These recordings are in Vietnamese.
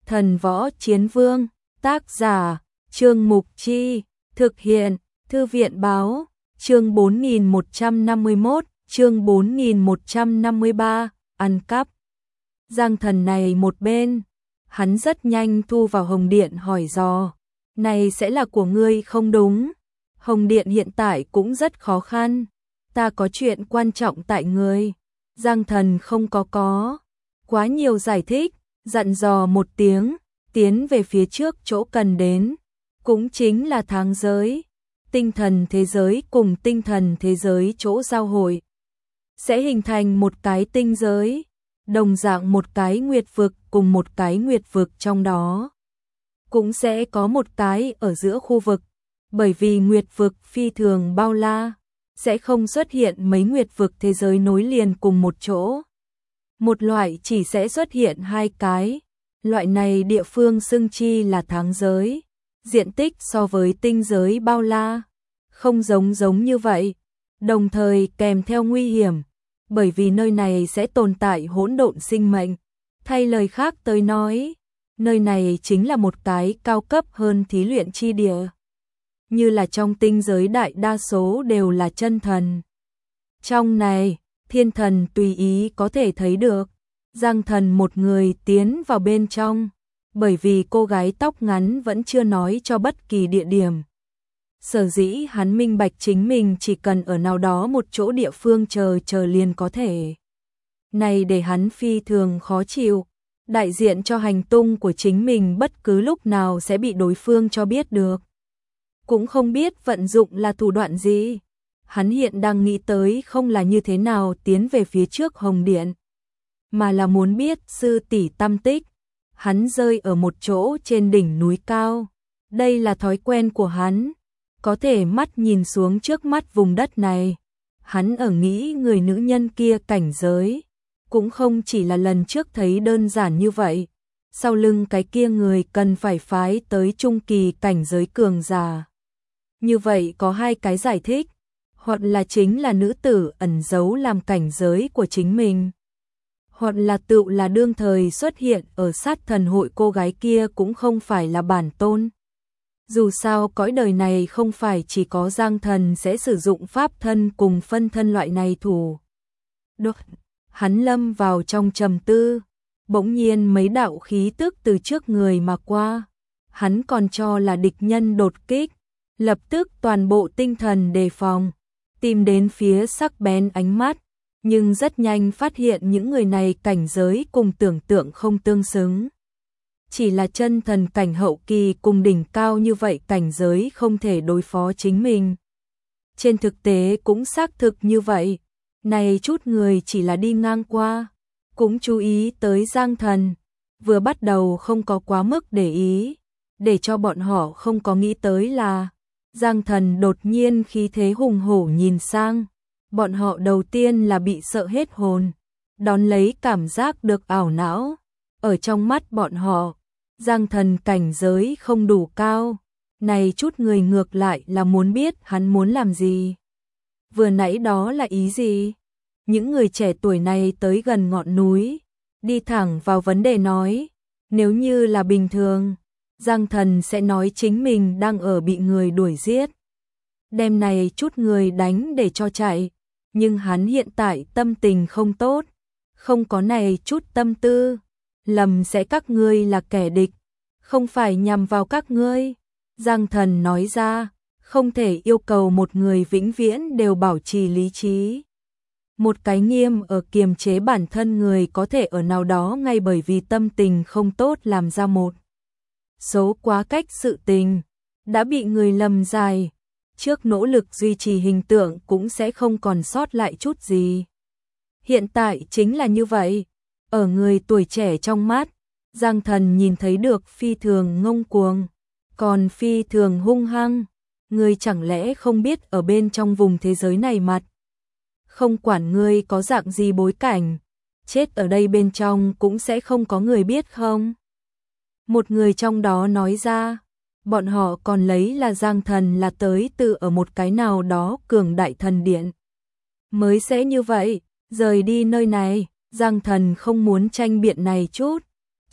Thần Võ Chiến Vương, tác giả, Trương Mục Chi, thực hiện, Thư viện Báo, chương 4151, chương 4153, ăn cắp. Giang Thần này một bên, hắn rất nhanh thu vào Hồng Điện hỏi dò, này sẽ là của ngươi không đúng? Hồng Điện hiện tại cũng rất khó khăn, ta có chuyện quan trọng tại ngươi. Giang Thần không có quá nhiều giải thích, dặn dò một tiếng, tiến về phía trước chỗ cần đến, cũng chính là tháng giới. Tinh thần thế giới cùng tinh thần thế giới chỗ giao hội sẽ hình thành một cái tinh giới, đồng dạng một cái nguyệt vực cùng một cái nguyệt vực trong đó cũng sẽ có một cái ở giữa khu vực, bởi vì nguyệt vực phi thường bao la, sẽ không xuất hiện mấy nguyệt vực thế giới nối liền cùng một chỗ. Một loại chỉ sẽ xuất hiện hai cái, loại này địa phương xưng chi là tháng giới, diện tích so với tinh giới bao la, không giống như vậy, đồng thời kèm theo nguy hiểm, bởi vì nơi này sẽ tồn tại hỗn độn sinh mệnh. Thay lời khác tới nói, nơi này chính là một cái cao cấp hơn thí luyện chi địa. Như là trong tinh giới đại đa số đều là chân thần. Trong này, thiên thần tùy ý có thể thấy được. Giang Thần một người tiến vào bên trong, bởi vì cô gái tóc ngắn vẫn chưa nói cho bất kỳ địa điểm. Sở dĩ hắn minh bạch chính mình chỉ cần ở nào đó một chỗ địa phương chờ liền có thể. Này để hắn phi thường khó chịu, đại diện cho hành tung của chính mình bất cứ lúc nào sẽ bị đối phương cho biết được. Cũng không biết vận dụng là thủ đoạn gì. Hắn hiện đang nghĩ tới không là như thế nào tiến về phía trước Hồng Điện, mà là muốn biết sư tỷ tâm tích. Hắn rơi ở một chỗ trên đỉnh núi cao. Đây là thói quen của hắn, có thể mắt nhìn xuống trước mắt vùng đất này. Hắn ở nghĩ người nữ nhân kia cảnh giới, cũng không chỉ là lần trước thấy đơn giản như vậy. Sau lưng cái kia người cần phải phái tới trung kỳ cảnh giới cường giả. Như vậy có hai cái giải thích, hoặc là chính là nữ tử ẩn giấu làm cảnh giới của chính mình, hoặc là tự là đương thời xuất hiện ở sát thần hội cô gái kia cũng không phải là bản tôn. Dù sao cõi đời này không phải chỉ có Giang Thần sẽ sử dụng pháp thân cùng phân thân loại này thủ. Đột, hắn lâm vào trong trầm tư, bỗng nhiên mấy đạo khí tức từ trước người mà qua. Hắn còn cho là địch nhân đột kích, lập tức toàn bộ tinh thần đề phòng, tìm đến phía sắc bén ánh mắt, nhưng rất nhanh phát hiện những người này cảnh giới cùng tưởng tượng không tương xứng. Chỉ là chân thần cảnh hậu kỳ cùng đỉnh cao như vậy cảnh giới không thể đối phó chính mình. Trên thực tế cũng xác thực như vậy, này chút người chỉ là đi ngang qua, cũng chú ý tới Giang Thần, vừa bắt đầu không có quá mức để ý, để cho bọn họ không có nghĩ tới là Giang Thần đột nhiên khí thế hùng hổ nhìn sang, bọn họ đầu tiên là bị sợ hết hồn, đón lấy cảm giác được ảo não. Ở trong mắt bọn họ, Giang Thần cảnh giới không đủ cao, này chút người ngược lại là muốn biết hắn muốn làm gì. Vừa nãy đó là ý gì? Những người trẻ tuổi này tới gần ngọn núi, đi thẳng vào vấn đề nói, nếu như là bình thường, Giang Thần sẽ nói chính mình đang ở bị người đuổi giết, đem này chút người đánh để cho chạy, nhưng hắn hiện tại tâm tình không tốt, không có này chút tâm tư, lầm sẽ các ngươi là kẻ địch, không phải nhằm vào các ngươi. Giang Thần nói ra, không thể yêu cầu một người vĩnh viễn đều bảo trì lý trí. Một cái nghiêm ở kiềm chế bản thân người có thể ở nào đó ngay bởi vì tâm tình không tốt làm ra một số quá cách sự tình, đã bị người lầm dài, trước nỗ lực duy trì hình tượng cũng sẽ không còn sót lại chút gì. Hiện tại chính là như vậy, ở người tuổi trẻ trong mắt, Giang Thần nhìn thấy được phi thường ngông cuồng, còn phi thường hung hăng, người chẳng lẽ không biết ở bên trong vùng thế giới này mặt. Không quản ngươi có dạng gì bối cảnh, chết ở đây bên trong cũng sẽ không có người biết không? Một người trong đó nói ra, bọn họ còn lấy là Giang Thần là tới từ ở một cái nào đó cường đại thần điện. Mới sẽ như vậy, rời đi nơi này, Giang Thần không muốn tranh biện này chút,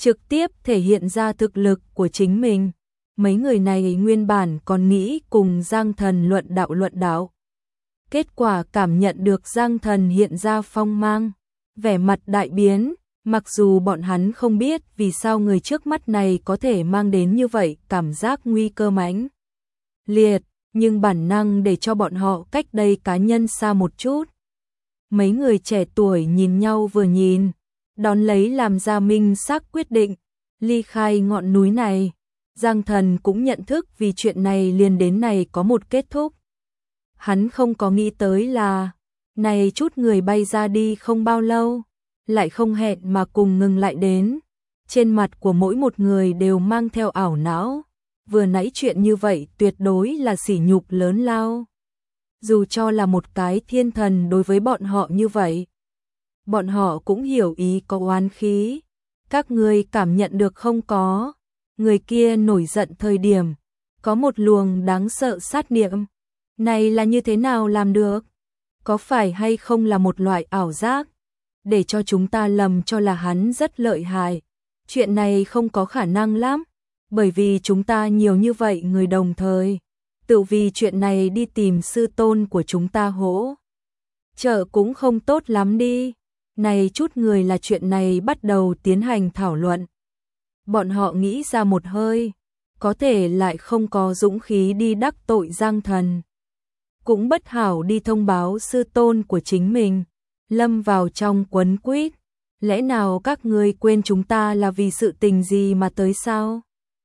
trực tiếp thể hiện ra thực lực của chính mình. Mấy người này nguyên bản còn nghĩ cùng Giang Thần luận đạo. Kết quả cảm nhận được Giang Thần hiện ra phong mang, vẻ mặt đại biến, mặc dù bọn hắn không biết vì sao người trước mắt này có thể mang đến như vậy cảm giác nguy cơ mãnh liệt, nhưng bản năng để cho bọn họ cách đây cá nhân xa một chút. Mấy người trẻ tuổi nhìn nhau vừa nhìn, đón lấy làm ra minh xác quyết định, ly khai ngọn núi này. Giang Thần cũng nhận thức vì chuyện này liền đến này có một kết thúc. Hắn không có nghĩ tới là, này chút người bay ra đi không bao lâu, lại không hẹn mà cùng ngừng lại đến. Trên mặt của mỗi một người đều mang theo ảo não, vừa nãy chuyện như vậy tuyệt đối là sỉ nhục lớn lao. Dù cho là một cái thiên thần đối với bọn họ như vậy, bọn họ cũng hiểu ý có oán khí. Các người cảm nhận được không có? Người kia nổi giận thời điểm, có một luồng đáng sợ sát niệm. Này là như thế nào làm được? Có phải hay không là một loại ảo giác? Để cho chúng ta lầm cho là hắn rất lợi hại. Chuyện này không có khả năng lắm, bởi vì chúng ta nhiều như vậy người đồng thời. Tự vì chuyện này đi tìm sư tôn của chúng ta hỗ trợ cũng không tốt lắm đi. Này chút người là chuyện này bắt đầu tiến hành thảo luận. Bọn họ nghĩ ra một hơi, có thể lại không có dũng khí đi đắc tội Giang Thần. Cũng bất hảo đi thông báo sư tôn của chính mình, lâm vào trong quấn quýt. Lẽ nào các ngươi quên chúng ta là vì sự tình gì mà tới sao?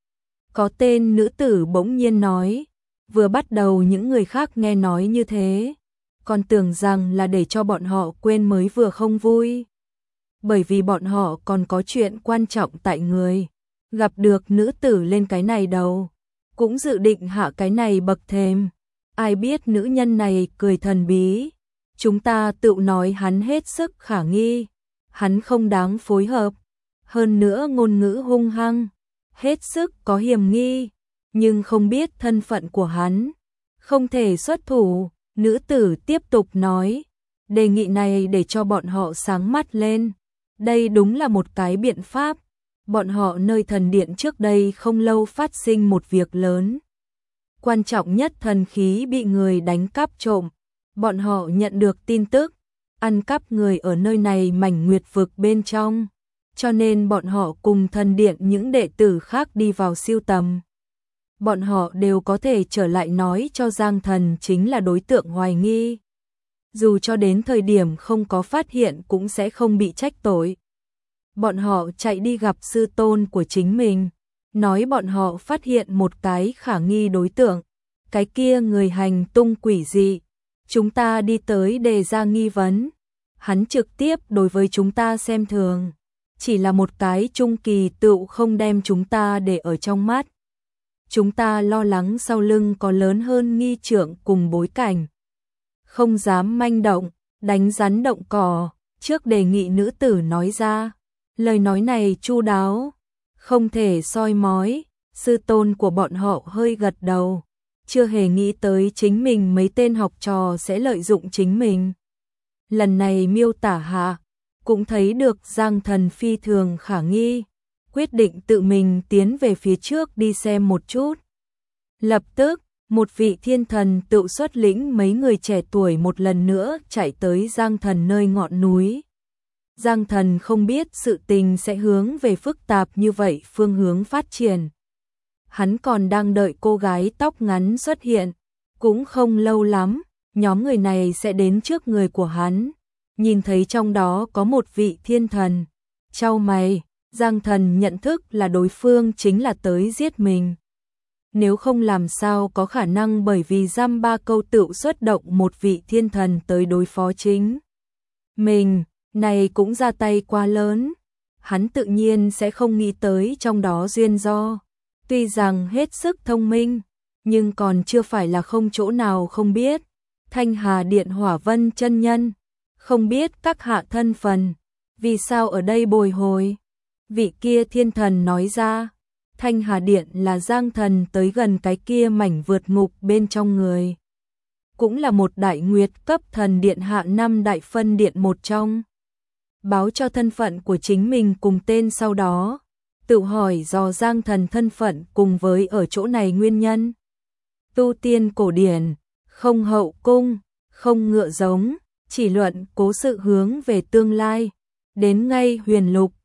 Có tên nữ tử bỗng nhiên nói, vừa bắt đầu những người khác nghe nói như thế, còn tưởng rằng là để cho bọn họ quên mới vừa không vui. Bởi vì bọn họ còn có chuyện quan trọng tại người, gặp được nữ tử lên cái này đầu, cũng dự định hạ cái này bậc thềm. Ai biết nữ nhân này cười thần bí, chúng ta tự nói hắn hết sức khả nghi, hắn không đáng phối hợp, hơn nữa ngôn ngữ hung hăng, hết sức có hiểm nghi, nhưng không biết thân phận của hắn, không thể xuất thủ. Nữ tử tiếp tục nói, đề nghị này để cho bọn họ sáng mắt lên, đây đúng là một cái biện pháp. Bọn họ nơi thần điện trước đây không lâu phát sinh một việc lớn. Quan trọng nhất thần khí bị người đánh cắp trộm. Bọn họ nhận được tin tức, ăn cắp người ở nơi này mảnh nguyệt vực bên trong. Cho nên bọn họ cùng thần điện những đệ tử khác đi vào siêu tầm. Bọn họ đều có thể trở lại nói cho Giang Thần chính là đối tượng hoài nghi. Dù cho đến thời điểm không có phát hiện cũng sẽ không bị trách tội. Bọn họ chạy đi gặp sư tôn của chính mình, nói bọn họ phát hiện một cái khả nghi đối tượng, cái kia người hành tung quỷ dị. Chúng ta đi tới đề ra nghi vấn, hắn trực tiếp đối với chúng ta xem thường, chỉ là một cái trung kỳ tựu không đem chúng ta để ở trong mắt. Chúng ta lo lắng sau lưng có lớn hơn nghi trượng cùng bối cảnh, không dám manh động, đánh rắn động cỏ. Trước đề nghị nữ tử nói ra, lời nói này chu đáo, không thể soi mói. Sư tôn của bọn họ hơi gật đầu, chưa hề nghĩ tới chính mình mấy tên học trò sẽ lợi dụng chính mình. Lần này miêu tả hạ, cũng thấy được Giang Thần phi thường khả nghi, quyết định tự mình tiến về phía trước đi xem một chút. Lập tức, một vị thiên thần tự xuất lĩnh mấy người trẻ tuổi một lần nữa chạy tới Giang Thần nơi ngọn núi. Giang Thần không biết sự tình sẽ hướng về phức tạp như vậy phương hướng phát triển. Hắn còn đang đợi cô gái tóc ngắn xuất hiện, cũng không lâu lắm, nhóm người này sẽ đến trước người của hắn. Nhìn thấy trong đó có một vị thiên thần, chau mày, Giang Thần nhận thức là đối phương chính là tới giết mình. Nếu không làm sao có khả năng bởi vì dăm ba câu tự xuất động một vị thiên thần tới đối phó chính mình, này cũng ra tay quá lớn. Hắn tự nhiên sẽ không nghĩ tới trong đó duyên do. Tuy rằng hết sức thông minh, nhưng còn chưa phải là không chỗ nào không biết. Thanh Hà Điện Hỏa Vân chân nhân, không biết các hạ thân phần, vì sao ở đây bồi hồi. Vị kia thiên thần nói ra, Thanh Hà Điện là Giang Thần tới gần cái kia mảnh vượt ngục bên trong người. Cũng là một đại nguyệt cấp thần điện hạ 5 đại phân điện một trong. Báo cho thân phận của chính mình cùng tên sau đó, tự hỏi dò Giang Thần thân phận cùng với ở chỗ này nguyên nhân. Tu tiên cổ điển, không hậu cung, không ngựa giống, chỉ luận cố sự hướng về tương lai. Đến ngay huyền lục,